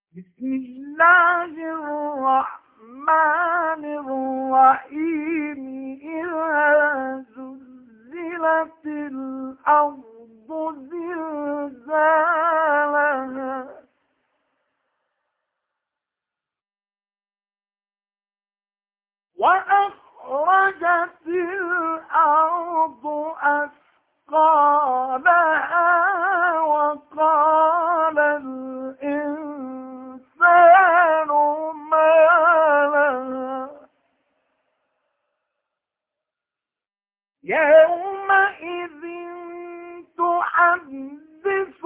بسم الله الرحمن الرحيم. إذا زلزلت الأرض زلزالها وأخرجت الأرض أثقالها وقال الإنسان ما لها يومئذ تحدث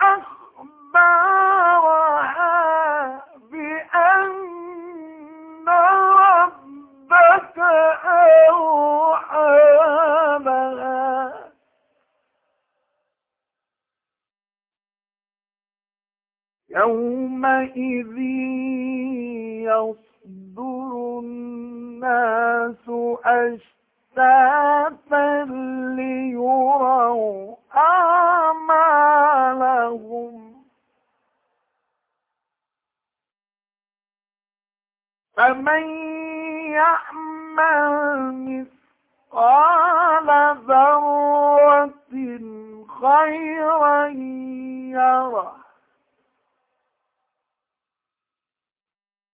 أخبارها بأن ربك أوحى لها يومئذ يصدر الناس أشتاتا ليروا أعمالهم فمن يعمل مثقال ذرة خيرا يره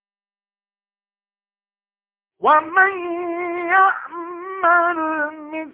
ومن يعمل